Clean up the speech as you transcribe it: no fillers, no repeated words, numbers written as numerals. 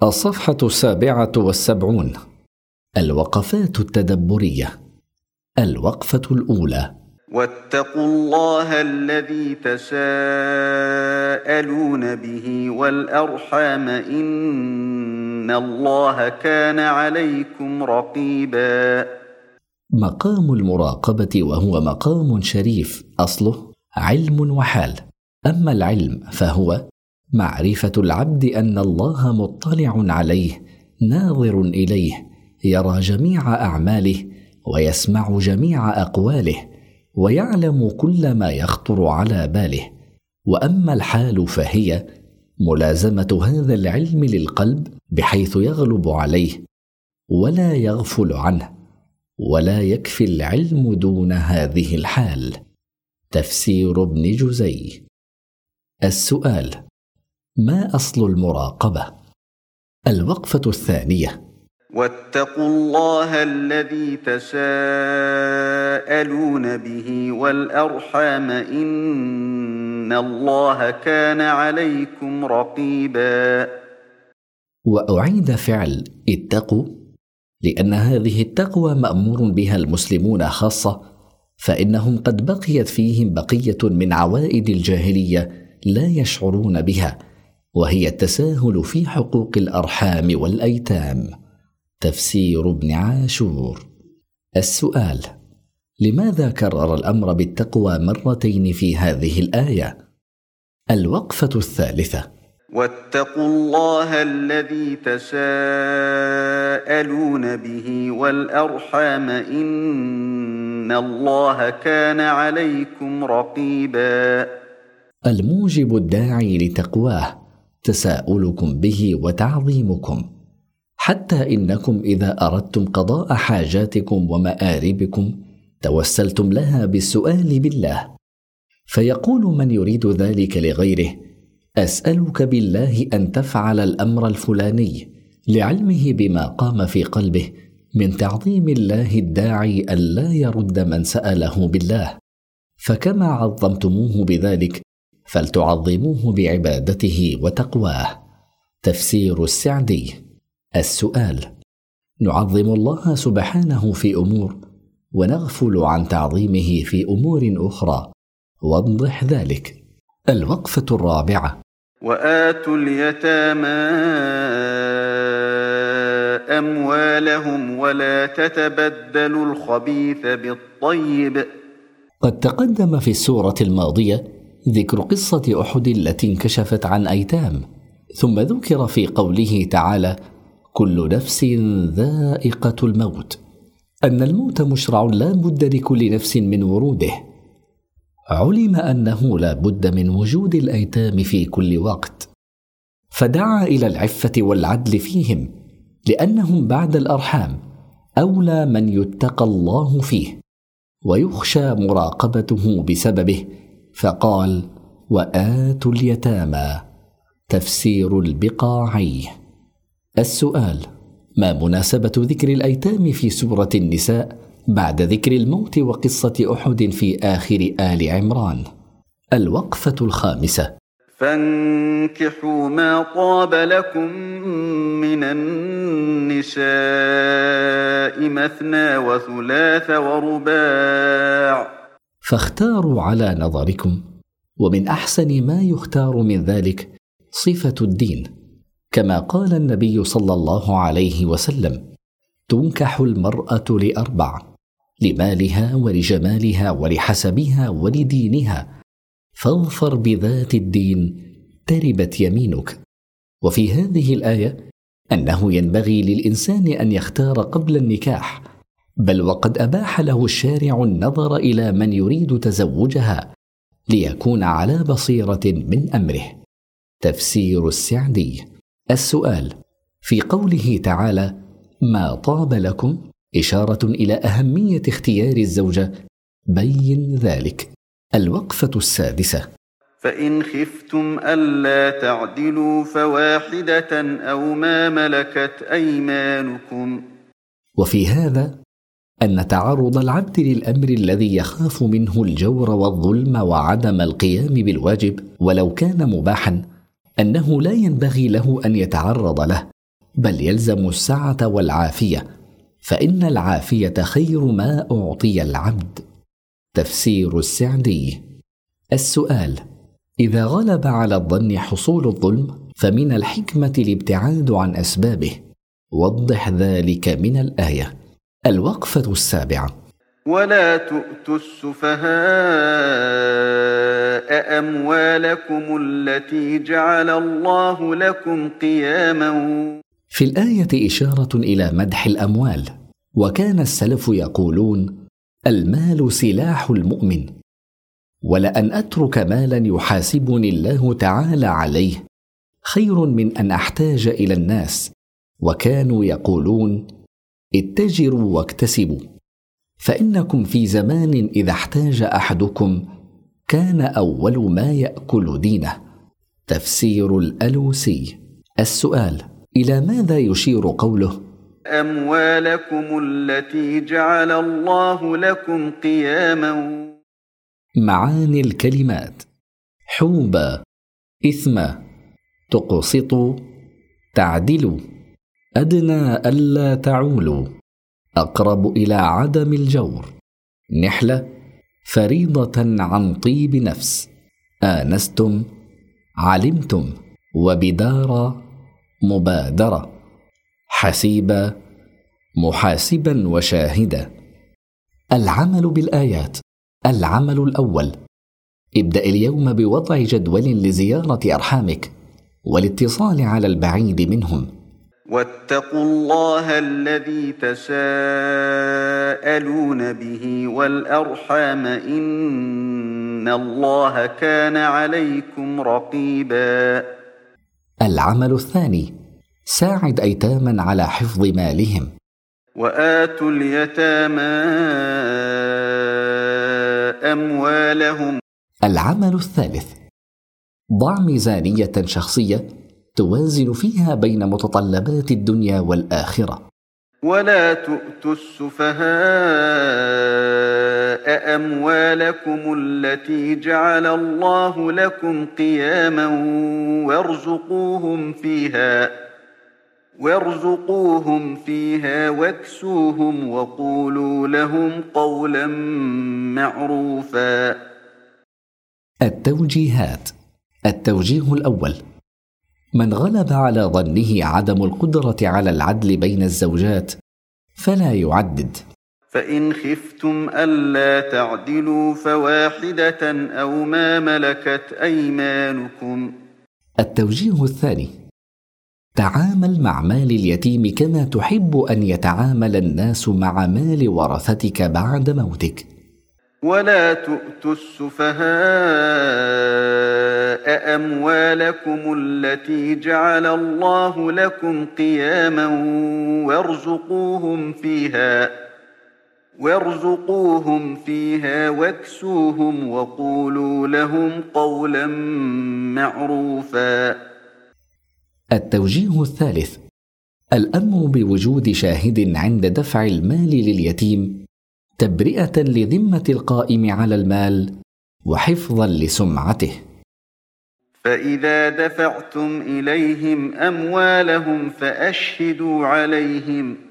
الصفحة 77. الوقفات التدبرية. الوقفة الأولى: واتقوا الله الذي تساءلون به والأرحام إن الله كان عليكم رقيبا. مقام المراقبة، وهو مقام شريف، أصله علم وحال. أما العلم فهو معرفة العبد أن الله مطلع عليه، ناظر إليه، يرى جميع أعماله ويسمع جميع أقواله ويعلم كل ما يخطر على باله. وأما الحال فهي ملازمة هذا العلم للقلب بحيث يغلب عليه ولا يغفل عنه، ولا يكفي العلم دون هذه الحال. تفسير ابن جزي. السؤال: ما أصل المراقبة؟ الوقفة الثانية: واتقوا الله الذي تساءلون به والأرحام إن الله كان عليكم رقيبا. وأعيد فعل اتقوا لأن هذه التقوى مأمور بها المسلمون خاصة، فإنهم قد بقيت فيهم بقية من عوائد الجاهلية لا يشعرون بها، وهي التساهل في حقوق الأرحام والأيتام. تفسير ابن عاشور. السؤال: لماذا كرر الأمر بالتقوى مرتين في هذه الآية؟ الوقفة الثالثة: واتقوا الله الذي تساءلون به والأرحام إن الله كان عليكم رقيبا. الموجب الداعي لتقواه تساؤلكم به وتعظيمكم، حتى إنكم إذا أردتم قضاء حاجاتكم ومآربكم توسلتم لها بالسؤال بالله، فيقول من يريد ذلك لغيره: أسألك بالله أن تفعل الأمر الفلاني، لعلمه بما قام في قلبه من تعظيم الله الداعي ألا يرد من سأله بالله، فكما عظمتموه بذلك فلتعظموه بعبادته وتقواه. تفسير السعدي. السؤال: نعظم الله سبحانه في أمور ونغفل عن تعظيمه في أمور أخرى، وضح ذلك. الوقفة الرابعة: وآتوا اليتامى أموالهم ولا تتبدلوا الخبيث بالطيب. قد تقدم في السورة الماضية ذكر قصة أحد التي انكشفت عن أيتام، ثم ذكر في قوله تعالى: كل نفس ذائقة الموت، أن الموت مشرع لا بد لكل نفس من وروده. علم أنه لا بد من وجود الأيتام في كل وقت، فدعا إلى العفة والعدل فيهم، لأنهم بعد الأرحام أولى من يتقى الله فيه ويخشى مراقبته بسببه، فقال: وآتوا اليتامى. تفسير البقاعي. السؤال: ما مناسبة ذكر الأيتام في سورة النساء بعد ذكر الموت وقصة أحد في آخر آل عمران؟ الوقفة الخامسة: فانكحوا ما طاب لكم من النساء مثنى وثلاث ورباع. فاختاروا على نظركم، ومن أحسن ما يختار من ذلك صفة الدين، كما قال النبي صلى الله عليه وسلم: تنكح المرأة لأربع: لمالها ولجمالها ولحسبها ولدينها، فاظفر بذات الدين تربت يمينك. وفي هذه الآية أنه ينبغي للإنسان أن يختار قبل النكاح، بل وقد أباح له الشارع النظر إلى من يريد تزوجها ليكون على بصيرة من أمره. تفسير السعدي. السؤال: في قوله تعالى ما طاب لكم إشارة إلى أهمية اختيار الزوجة، بين ذلك. الوقفة السادسة: فإن خفتم ألا تعدلوا فواحدة أو ما ملكت أيمانكم. وفي هذا أن تعرض العبد للأمر الذي يخاف منه الجور والظلم وعدم القيام بالواجب ولو كان مباحا، أنه لا ينبغي له أن يتعرض له، بل يلزم السعة والعافية، فإن العافية خير ما أعطي العبد. تفسير السعدي. السؤال: إذا غلب على الظن حصول الظلم فمن الحكمة الابتعاد عن أسبابه، وضح ذلك من الآية. الوقفة السابعة. ولا تؤتوا السفهاء أموالكم التي جعل الله لكم قياما. في الآية إشارة إلى مدح الأموال، وكان السلف يقولون: المال سلاح المؤمن، ولأن أترك مالا يحاسبني الله تعالى عليه خير من أن أحتاج إلى الناس. وكانوا يقولون: اتجروا واكتسبوا، فإنكم في زمان إذا احتاج أحدكم كان أول ما يأكل دينه. تفسير الألوسي. السؤال: إلى ماذا يشير قوله أموالكم التي جعل الله لكم قياما؟ معاني الكلمات: حوبا، إثما، تقسطوا، تعدلوا، أدنى ألا تعولوا، أقرب إلى عدم الجور، نحلة، فريضة عن طيب نفس، آنستم، علمتم، وبدارا، مبادرة، حسيبا، محاسبا وشاهدا. العمل بالآيات. العمل الأول: ابدأ اليوم بوضع جدول لزيارة أرحامك والاتصال على البعيد منهم. واتقوا الله الذي تساءلون به والأرحام إن الله كان عليكم رقيبا. العمل الثاني: ساعد أيتاما على حفظ مالهم. وآتوا اليتامى أموالهم. العمل الثالث: ضع ميزانية شخصية توازن فيها بين متطلبات الدنيا والآخرة. ولا تؤتوا السفهاء أموالكم التي جعل الله لكم قياما وارزقوهم فيها واكسوهم وقولوا لهم قولا معروفا. التوجيهات. التوجيه الأول: من غلب على ظنه عدم القدرة على العدل بين الزوجات فلا يعدد. فإن خفتم ألا تعدلوا فواحدة أو ما ملكت أيمانكم. التوجيه الثاني: تعامل مع مال اليتيم كما تحب أن يتعامل الناس مع مال ورثتك بعد موتك. ولا تؤتوا السفهاء أموالكم التي جعل الله لكم قياما وارزقوهم فيها واكسوهم وقولوا لهم قولا معروفا. التوجيه الثالث: الأمر بوجود شاهد عند دفع المال لليتيم تبرئة لذمة القائم على المال وحفظا لسمعته. فإذا دفعتم إليهم أموالهم فأشهدوا عليهم